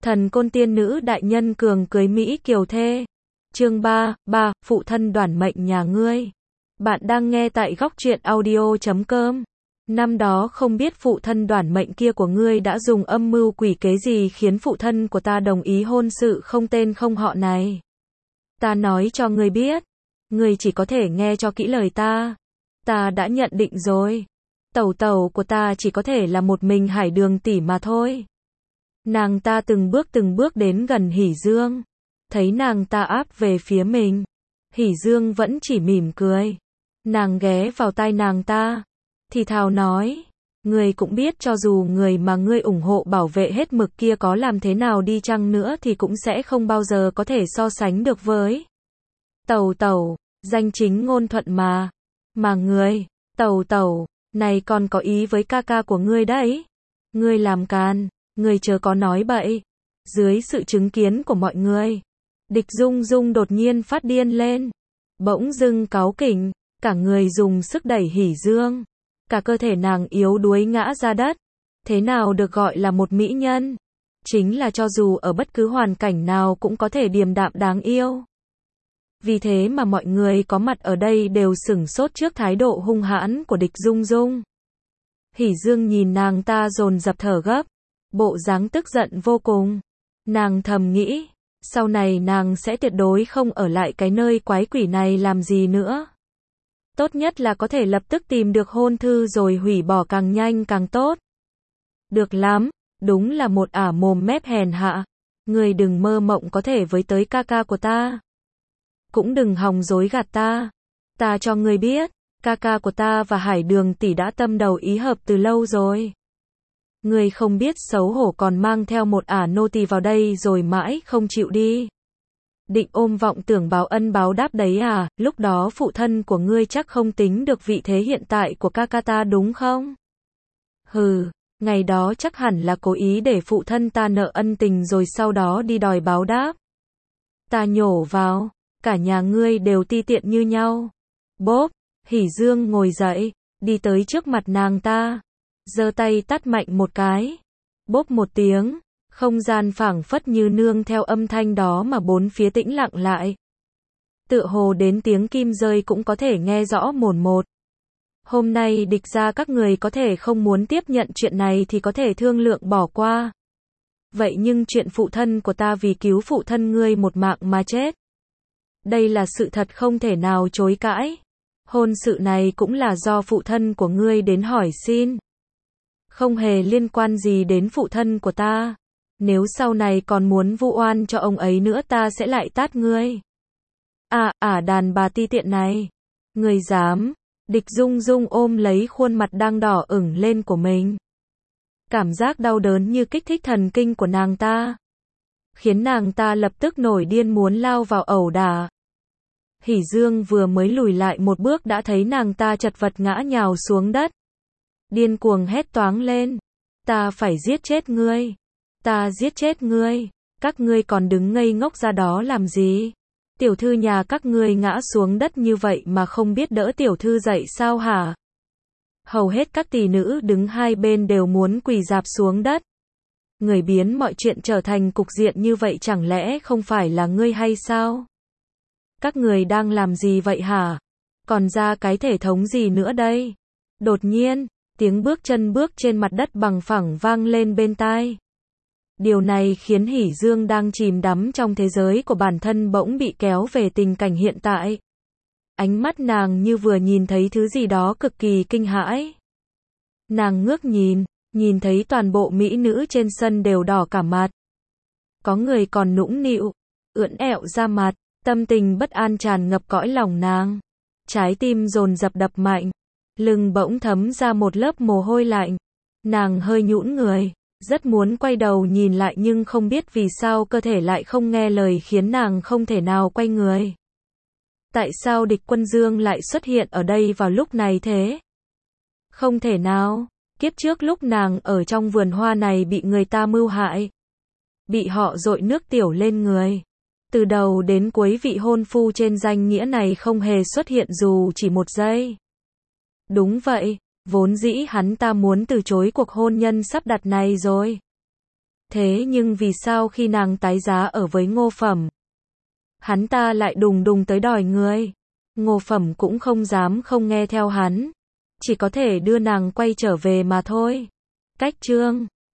Thần côn tiên nữ đại nhân cường cưới Mỹ kiều thê. Chương 3, phụ thân đoản mệnh nhà ngươi. Bạn đang nghe tại góc truyện audio.com. Năm đó không biết phụ thân đoản mệnh kia của ngươi đã dùng âm mưu quỷ kế gì khiến phụ thân của ta đồng ý hôn sự không tên không họ này. Ta nói cho ngươi biết, ngươi chỉ có thể nghe cho kỹ lời ta. Ta đã nhận định rồi. Tẩu tẩu của ta chỉ có thể là một mình Hải Đường tỷ mà thôi. Nàng ta từng bước đến gần Hỉ Dương. Thấy nàng ta áp về phía mình. Hỉ Dương vẫn chỉ mỉm cười. Nàng ghé vào tai nàng ta. Thì thào nói. Ngươi cũng biết cho dù người mà ngươi ủng hộ bảo vệ hết mực kia có làm thế nào đi chăng nữa thì cũng sẽ không bao giờ có thể so sánh được với tẩu tẩu, danh chính ngôn thuận mà. Mà ngươi, tẩu tẩu, này còn có ý với ca ca của ngươi đấy. Ngươi làm càn, ngươi chớ có nói bậy. Dưới sự chứng kiến của mọi người, Địch Dung Dung đột nhiên phát điên lên. Bỗng dưng cáu kỉnh, cả người dùng sức đẩy Hỉ Dương. Cả cơ thể nàng yếu đuối ngã ra đất. Thế nào được gọi là một mỹ nhân? Chính là cho dù ở bất cứ hoàn cảnh nào cũng có thể điềm đạm đáng yêu. Vì thế mà mọi người có mặt ở đây đều sửng sốt trước thái độ hung hãn của Địch Dung Dung. Hỉ Dương nhìn nàng ta dồn dập thở gấp, bộ dáng tức giận vô cùng. Nàng thầm nghĩ, sau này nàng sẽ tuyệt đối không ở lại cái nơi quái quỷ này làm gì nữa. Tốt nhất là có thể lập tức tìm được hôn thư rồi hủy bỏ càng nhanh càng tốt. Được lắm, đúng là một ả mồm mép hèn hạ. Ngươi đừng mơ mộng có thể với tới ca ca của ta. Cũng đừng hòng dối gạt ta. Ta cho ngươi biết, ca ca của ta và Hải Đường tỷ đã tâm đầu ý hợp từ lâu rồi. Ngươi không biết xấu hổ còn mang theo một ả nô tỳ vào đây rồi mãi không chịu đi. Định ôm vọng tưởng báo ân báo đáp đấy à, lúc đó phụ thân của ngươi chắc không tính được vị thế hiện tại của ca ca ta đúng không? Hừ, ngày đó chắc hẳn là cố ý để phụ thân ta nợ ân tình rồi sau đó đi đòi báo đáp. Ta nhổ vào, cả nhà ngươi đều ti tiện như nhau. Bốp, Hỉ Dương ngồi dậy, đi tới trước mặt nàng ta, giơ tay tát mạnh một cái. Bốp một tiếng, không gian phảng phất như nương theo âm thanh đó mà bốn phía tĩnh lặng lại. Tựa hồ đến tiếng kim rơi cũng có thể nghe rõ mồn một. Hôm nay Địch gia các người có thể không muốn tiếp nhận chuyện này thì có thể thương lượng bỏ qua. Vậy nhưng chuyện phụ thân của ta vì cứu phụ thân ngươi một mạng mà chết. Đây là sự thật không thể nào chối cãi. Hôn sự này cũng là do phụ thân của ngươi đến hỏi xin. Không hề liên quan gì đến phụ thân của ta. Nếu sau này còn muốn vu oan cho ông ấy nữa ta sẽ lại tát ngươi. Đàn bà ti tiện này. Ngươi dám. Địch Dung Dung ôm lấy khuôn mặt đang đỏ ửng lên của mình. Cảm giác đau đớn như kích thích thần kinh của nàng ta. Khiến nàng ta lập tức nổi điên muốn lao vào ẩu đả. Hỉ Dương vừa mới lùi lại một bước đã thấy nàng ta chật vật ngã nhào xuống đất. Điên cuồng hét toáng lên. Ta phải giết chết ngươi. Ta giết chết ngươi. Các ngươi còn đứng ngây ngốc ra đó làm gì? Tiểu thư nhà các ngươi ngã xuống đất như vậy mà không biết đỡ tiểu thư dậy sao hả? Hầu hết các tỷ nữ đứng hai bên đều muốn quỳ rạp xuống đất. Người biến mọi chuyện trở thành cục diện như vậy chẳng lẽ không phải là ngươi hay sao? Các người đang làm gì vậy hả? Còn ra cái thể thống gì nữa đây? Đột nhiên, tiếng bước chân bước trên mặt đất bằng phẳng vang lên bên tai. Điều này khiến Hỉ Dương đang chìm đắm trong thế giới của bản thân bỗng bị kéo về tình cảnh hiện tại. Ánh mắt nàng như vừa nhìn thấy thứ gì đó cực kỳ kinh hãi. Nàng ngước nhìn thấy toàn bộ mỹ nữ trên sân đều đỏ cả mặt. Có người còn nũng nịu, ưỡn ẹo ra mặt, tâm tình bất an tràn ngập cõi lòng nàng. Trái tim dồn dập đập mạnh, lưng bỗng thấm ra một lớp mồ hôi lạnh. Nàng hơi nhũn người. Rất muốn quay đầu nhìn lại nhưng không biết vì sao cơ thể lại không nghe lời khiến nàng không thể nào quay người. Tại sao Địch Quân Dương lại xuất hiện ở đây vào lúc này thế? Không thể nào, kiếp trước lúc nàng ở trong vườn hoa này bị người ta mưu hại. Bị họ dội nước tiểu lên người. Từ đầu đến cuối vị hôn phu trên danh nghĩa này không hề xuất hiện dù chỉ một giây. Đúng vậy. Vốn dĩ hắn ta muốn từ chối cuộc hôn nhân sắp đặt này rồi. Thế nhưng vì sao khi nàng tái giá ở với Ngô Phẩm, hắn ta lại đùng đùng tới đòi người? Ngô Phẩm cũng không dám không nghe theo hắn, chỉ có thể đưa nàng quay trở về mà thôi. Cách chương